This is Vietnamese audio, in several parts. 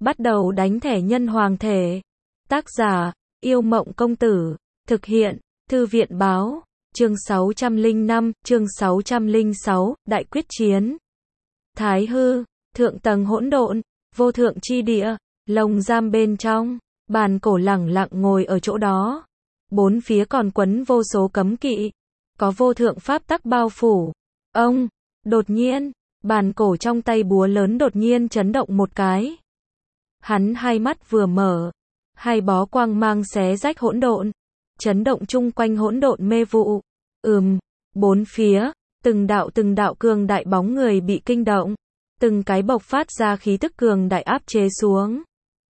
Bắt đầu đánh thẻ nhân hoàng thể. Tác giả, Yêu Mộng Công Tử. Thực hiện, Thư viện Báo. Chương 605, chương 606, Đại quyết chiến. Thái hư, thượng tầng hỗn độn, vô thượng chi địa, lồng giam bên trong, bàn cổ lẳng lặng ngồi ở chỗ đó. Bốn phía còn quấn vô số cấm kỵ, có vô thượng pháp tắc bao phủ. Ông, đột nhiên, bàn cổ trong tay búa lớn đột nhiên chấn động một cái. Hắn hai mắt vừa mở, hai bó quang mang xé rách hỗn độn, chấn động chung quanh hỗn độn mê vụ. Bốn phía, từng đạo cường đại bóng người bị kinh động, từng cái bộc phát ra khí tức cường đại áp chế xuống.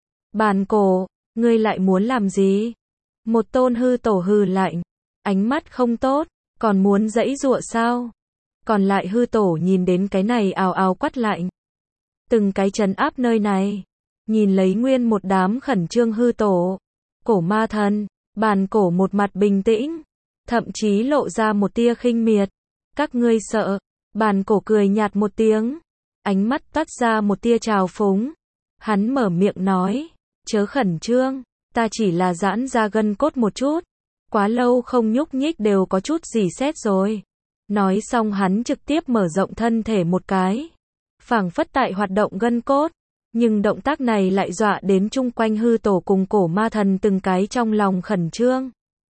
Bàn cổ, ngươi lại muốn làm gì? Một tôn hư tổ hừ lạnh, ánh mắt không tốt, còn muốn giãy giụa sao? Còn lại hư tổ nhìn đến cái này ào ào quát lạnh. Từng cái trấn áp nơi này, nhìn lấy nguyên một đám khẩn trương hư tổ. Cổ ma thần, bàn cổ một mặt bình tĩnh, thậm chí lộ ra một tia khinh miệt. Các ngươi sợ? Bàn cổ cười nhạt một tiếng, ánh mắt toát ra một tia trào phúng. Hắn mở miệng nói, chớ khẩn trương, ta chỉ là giãn ra gân cốt một chút, quá lâu không nhúc nhích đều có chút rỉ sét rồi. Nói xong hắn trực tiếp mở rộng thân thể một cái, phảng phất tại hoạt động gân cốt, nhưng động tác này lại dọa đến chung quanh hư tổ cùng cổ ma thần từng cái trong lòng khẩn trương.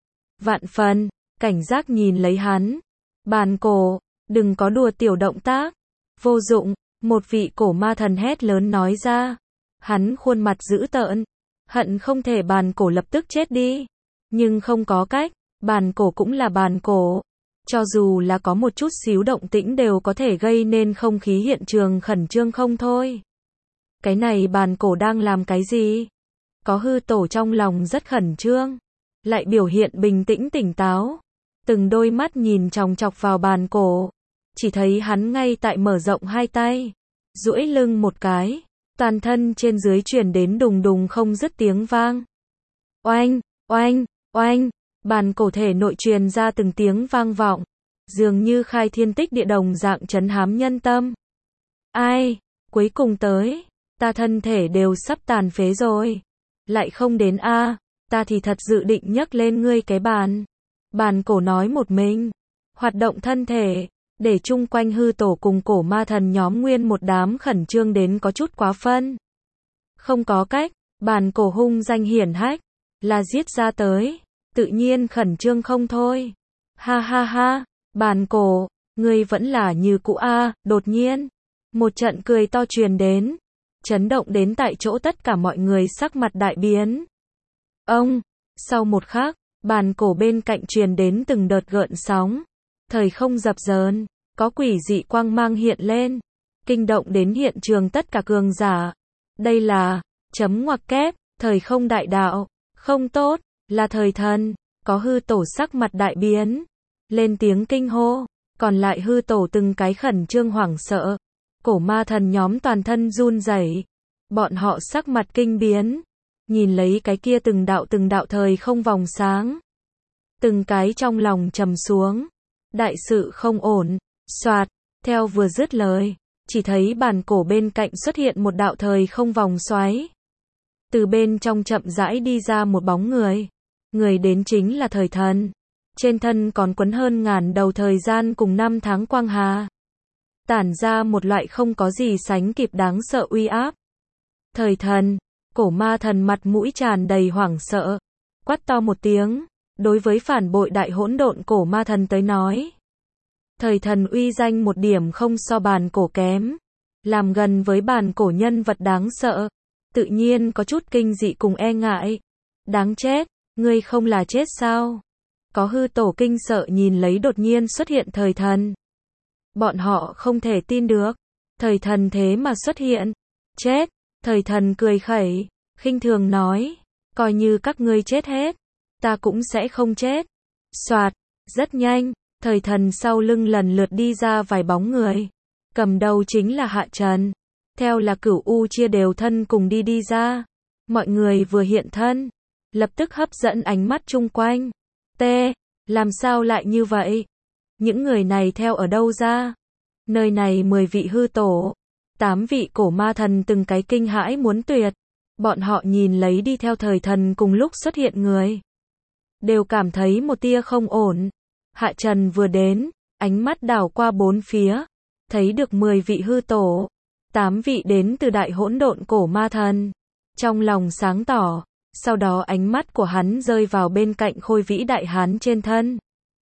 Vạn phần, cảnh giác nhìn lấy hắn. Bàn cổ, đừng có đùa tiểu động tác. Vô dụng, một vị cổ ma thần hét lớn nói ra. Hắn khuôn mặt dữ tợn, hận không thể bàn cổ lập tức chết đi. Nhưng không có cách, bàn cổ cũng là bàn cổ. Cho dù là có một chút xíu động tĩnh đều có thể gây nên không khí hiện trường khẩn trương không thôi. Cái này bàn cổ đang làm cái gì? Có hư tổ trong lòng rất khẩn trương, lại biểu hiện bình tĩnh tỉnh táo. Từng đôi mắt nhìn chòng chọc vào bàn cổ, chỉ thấy hắn ngay tại mở rộng hai tay, duỗi lưng một cái, toàn thân trên dưới truyền đến đùng đùng không dứt tiếng vang. Oanh, oanh, oanh, bàn cổ thể nội truyền ra từng tiếng vang vọng, dường như khai thiên tích địa đồng dạng trấn hám nhân tâm. Ai, cuối cùng tới, ta thân thể đều sắp tàn phế rồi, lại không đến a, ta thì thật dự định nhấc lên ngươi cái bàn. Bàn cổ nói một mình, hoạt động thân thể, để chung quanh hư tổ cùng cổ ma thần nhóm nguyên một đám khẩn trương đến có chút quá phân. Không có cách, bàn cổ hung danh hiển hách, là giết ra tới, tự nhiên khẩn trương không thôi. Ha ha ha, bàn cổ, ngươi vẫn là như cũ a. Đột nhiên, một trận cười to truyền đến, chấn động đến tại chỗ tất cả mọi người sắc mặt đại biến. Ông, sau một khắc, bàn cổ bên cạnh truyền đến từng đợt gợn sóng, thời không dập dờn, có quỷ dị quang mang hiện lên, kinh động đến hiện trường tất cả cường giả. Đây là, chấm ngoặc kép, thời không đại đạo, không tốt, là thời thần. Có hư tổ sắc mặt đại biến, lên tiếng kinh hô, còn lại hư tổ từng cái khẩn trương hoảng sợ. Cổ ma thần nhóm toàn thân run rẩy, bọn họ sắc mặt kinh biến, nhìn lấy cái kia từng đạo thời không vòng sáng, từng cái trong lòng trầm xuống, đại sự không ổn. Soạt, theo vừa dứt lời, chỉ thấy bàn cổ bên cạnh xuất hiện một đạo thời không vòng xoáy, từ bên trong chậm rãi đi ra một bóng người, người đến chính là thời thần, trên thân còn quấn hơn ngàn đầu thời gian cùng năm tháng quang hà, tản ra một loại không có gì sánh kịp đáng sợ uy áp. Thời thần, cổ ma thần mặt mũi tràn đầy hoảng sợ, quát to một tiếng, đối với phản bội đại hỗn độn cổ ma thần tới nói. Thời thần uy danh một điểm không so bàn cổ kém, làm gần với bàn cổ nhân vật đáng sợ, tự nhiên có chút kinh dị cùng e ngại. Đáng chết, ngươi không là chết sao? Có hư tổ kinh sợ nhìn lấy đột nhiên xuất hiện thời thần. Bọn họ không thể tin được, thời thần thế mà xuất hiện. Chết, thời thần cười khẩy, khinh thường nói, coi như các ngươi chết hết, ta cũng sẽ không chết. Soạt, rất nhanh, thời thần sau lưng lần lượt đi ra vài bóng người, cầm đầu chính là Hạ Trần, theo là Cửu U chia đều thân cùng đi ra. Mọi người vừa hiện thân, lập tức hấp dẫn ánh mắt chung quanh. Làm sao lại như vậy? Những người này theo ở đâu ra? Nơi này 10 vị hư tổ, 8 vị cổ ma thần từng cái kinh hãi muốn tuyệt, Bọn họ nhìn lấy đi theo thời thần cùng lúc xuất hiện người, đều cảm thấy một tia không ổn. Hạ Trần vừa đến, ánh mắt đảo qua bốn phía, thấy được 10 vị hư tổ, 8 vị đến từ đại hỗn độn cổ ma thần. Trong lòng sáng tỏ, sau đó ánh mắt của hắn rơi vào bên cạnh khôi vĩ đại hán trên thân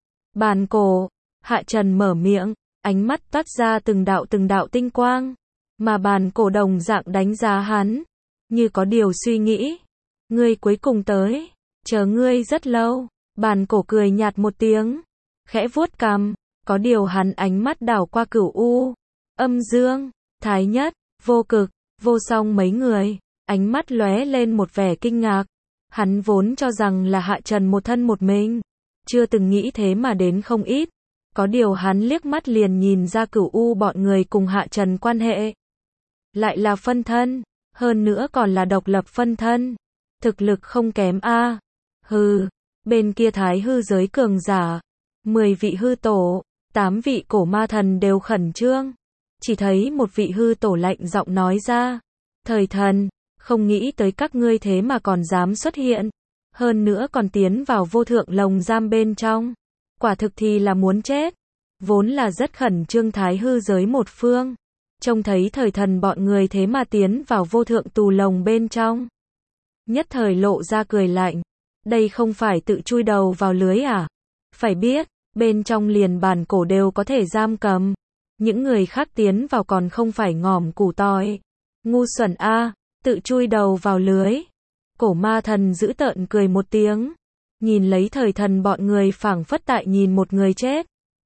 bàn cổ. Hạ Trần mở miệng, ánh mắt toát ra từng đạo tinh quang, mà bàn cổ đồng dạng đánh giá hắn, như có điều suy nghĩ. Ngươi cuối cùng tới, chờ ngươi rất lâu. Bàn cổ cười nhạt một tiếng, khẽ vuốt cằm, có điều hắn ánh mắt đảo qua Cửu U, Âm Dương, Thái Nhất, Vô Cực, Vô Song mấy người, ánh mắt lóe lên một vẻ kinh ngạc. Hắn vốn cho rằng là Hạ Trần một thân một mình, chưa từng nghĩ thế mà đến không ít. Có điều hắn liếc mắt liền nhìn ra Cửu U bọn người cùng Hạ Trần quan hệ, lại là phân thân, hơn nữa còn là độc lập phân thân, thực lực không kém a. Hừ, bên kia thái hư giới cường giả, 10 vị hư tổ, 8 vị cổ ma thần đều khẩn trương. Chỉ thấy một vị hư tổ lạnh giọng nói ra, thời thần, không nghĩ tới các ngươi thế mà còn dám xuất hiện, hơn nữa còn tiến vào vô thượng lồng giam bên trong, quả thực thì là muốn chết. Vốn là rất khẩn trương thái hư giới một phương, trông thấy thời thần bọn người thế mà tiến vào vô thượng tù lồng bên trong, nhất thời lộ ra cười lạnh. Đây không phải tự chui đầu vào lưới à? Phải biết, bên trong liền bàn cổ đều có thể giam cầm, những người khác tiến vào còn không phải ngòm củ tỏi. Ngu xuẩn a, tự chui đầu vào lưới. Cổ ma thần dữ tợn cười một tiếng, nhìn lấy thời thần bọn người phảng phất tại nhìn một người chết.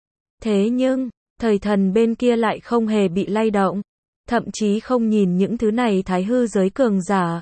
Thế nhưng, thời thần bên kia lại không hề bị lay động, thậm chí không nhìn những thứ này thái hư giới cường giả.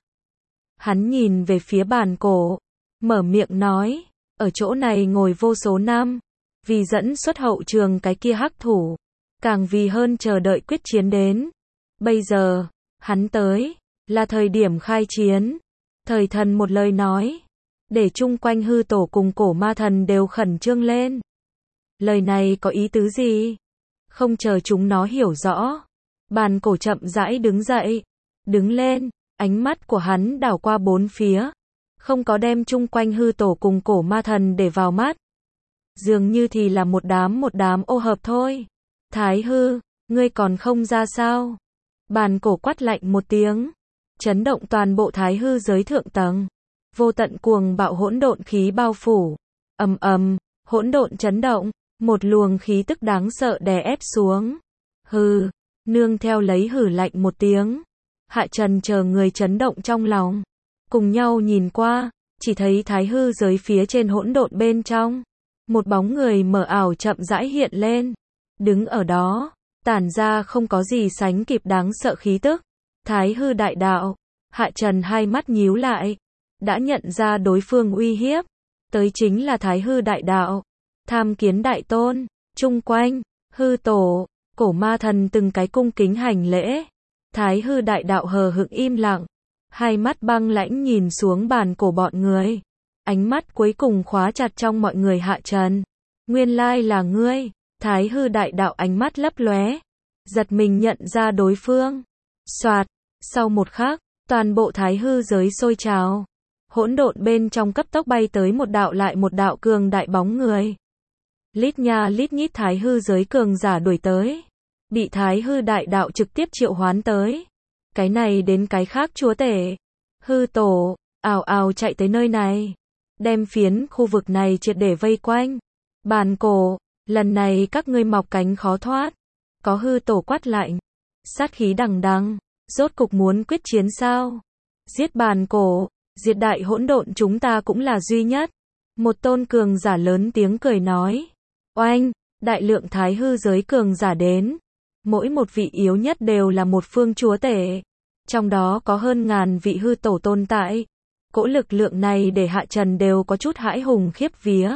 Hắn nhìn về phía bàn cổ, mở miệng nói, ở chỗ này ngồi vô số năm, vì dẫn xuất hậu trường cái kia hắc thủ, càng vì hơn chờ đợi quyết chiến đến. Bây giờ, hắn tới, là thời điểm khai chiến. Thời thần một lời nói, để chung quanh hư tổ cùng cổ ma thần đều khẩn trương lên. Lời này có ý tứ gì? Không chờ chúng nó hiểu rõ, bàn cổ chậm rãi đứng dậy, đứng lên, ánh mắt của hắn đảo qua bốn phía, không có đem chung quanh hư tổ cùng cổ ma thần để vào mắt. Dường như thì là một đám ô hợp thôi. Thái hư, ngươi còn không ra sao? Bàn cổ quát lạnh một tiếng, chấn động toàn bộ thái hư giới thượng tầng. Vô tận cuồng bạo hỗn độn khí bao phủ. Ầm ầm, hỗn độn chấn động, một luồng khí tức đáng sợ đè ép xuống. Hừ, nương theo lấy hử lạnh một tiếng. Hạ Trần chờ người chấn động trong lòng, cùng nhau nhìn qua, chỉ thấy thái hư giới phía trên hỗn độn bên trong, một bóng người mờ ảo chậm rãi hiện lên, đứng ở đó, tản ra không có gì sánh kịp đáng sợ khí tức. Thái hư đại đạo. Hạ Trần hai mắt nhíu lại, đã nhận ra đối phương uy hiếp, tới chính là thái hư đại đạo. Tham kiến đại tôn. Chung quanh, hư tổ, cổ ma thần từng cái cung kính hành lễ. Thái hư đại đạo hờ hững im lặng, hai mắt băng lãnh nhìn xuống bàn cổ bọn người. Ánh mắt cuối cùng khóa chặt trong mọi người Hạ Trần. Nguyên lai là ngươi. Thái hư đại đạo ánh mắt lấp lóe, giật mình nhận ra đối phương. Soạt, sau một khắc, toàn bộ thái hư giới sôi trào. Hỗn độn bên trong cấp tốc bay tới một đạo lại một đạo cường đại bóng người. Lít nha lít nhít thái hư giới cường giả đuổi tới, bị thái hư đại đạo trực tiếp triệu hoán tới. Cái này đến cái khác chúa tể, hư tổ, ào ào chạy tới nơi này, đem phiến khu vực này triệt để vây quanh. Bàn cổ, lần này các ngươi mọc cánh khó thoát. Có hư tổ quát lạnh, sát khí đằng đằng, rốt cục muốn quyết chiến sao? Giết bàn cổ, diệt đại hỗn độn chúng ta cũng là duy nhất. Một tôn cường giả lớn tiếng cười nói. Oanh, đại lượng thái hư giới cường giả đến. Mỗi một vị yếu nhất đều là một phương chúa tể. Trong đó có hơn ngàn vị hư tổ tồn tại. Cỗ lực lượng này để Hạ Trần đều có chút hãi hùng khiếp vía.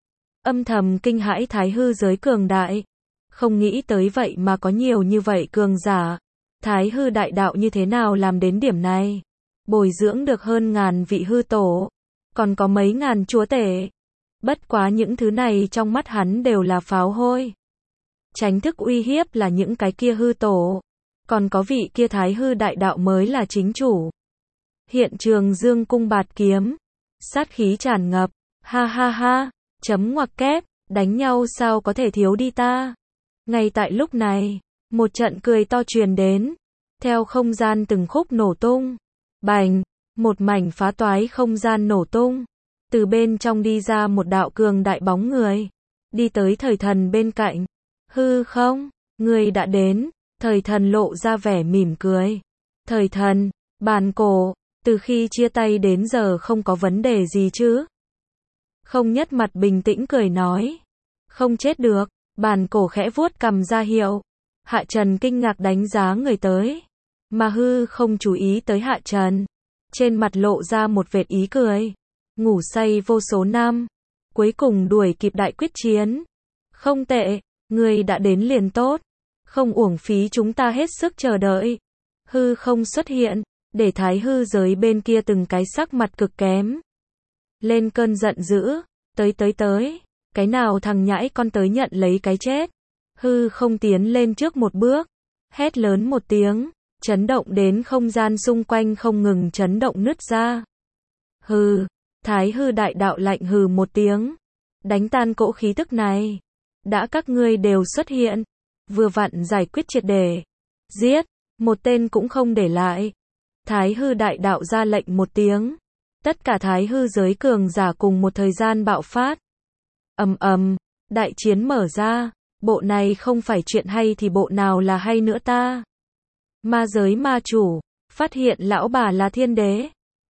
Âm thầm kinh hãi thái hư giới cường đại. Không nghĩ tới vậy mà có nhiều như vậy cường giả. Thái hư đại đạo như thế nào làm đến điểm này? Bồi dưỡng được hơn ngàn vị hư tổ. Còn có mấy ngàn chúa tể. Bất quá những thứ này trong mắt hắn đều là pháo hôi. Tránh thức uy hiếp là những cái kia hư tổ. Còn có vị kia thái hư đại đạo mới là chính chủ. Hiện trường dương cung bạt kiếm, sát khí tràn ngập, ha ha ha, chấm ngoặc kép, đánh nhau sao có thể thiếu đi ta. Ngay tại lúc này, một trận cười to truyền đến, theo không gian từng khúc nổ tung, bành, một mảnh phá toái không gian nổ tung, từ bên trong đi ra một đạo cường đại bóng người, đi tới thời thần bên cạnh, hư không, người đã đến, thời thần lộ ra vẻ mỉm cười, thời thần, bàn cổ, từ khi chia tay đến giờ không có vấn đề gì chứ? Không nhất mặt bình tĩnh cười nói, không chết được, bàn cổ khẽ vuốt cằm ra hiệu, Hạ Trần kinh ngạc đánh giá người tới, mà hư không chú ý tới Hạ Trần, trên mặt lộ ra một vệt ý cười, ngủ say vô số năm, cuối cùng đuổi kịp đại quyết chiến, không tệ, người đã đến liền tốt, không uổng phí chúng ta hết sức chờ đợi, hư không xuất hiện, để thái hư giới bên kia từng cái sắc mặt cực kém, lên cơn giận dữ, tới, cái nào thằng nhãi con tới nhận lấy cái chết, hư không tiến lên trước một bước, hét lớn một tiếng, chấn động đến không gian xung quanh không ngừng chấn động nứt ra. Hừ, thái hư đại đạo lạnh hừ một tiếng, đánh tan cỗ khí tức này, đã các ngươi đều xuất hiện, vừa vặn giải quyết triệt để, giết, một tên cũng không để lại. Thái hư đại đạo ra lệnh một tiếng, tất cả thái hư giới cường giả cùng một thời gian bạo phát. Đại chiến mở ra, bộ này không phải chuyện hay thì bộ nào là hay nữa ta. Ma giới ma chủ, phát hiện lão bà là thiên đế,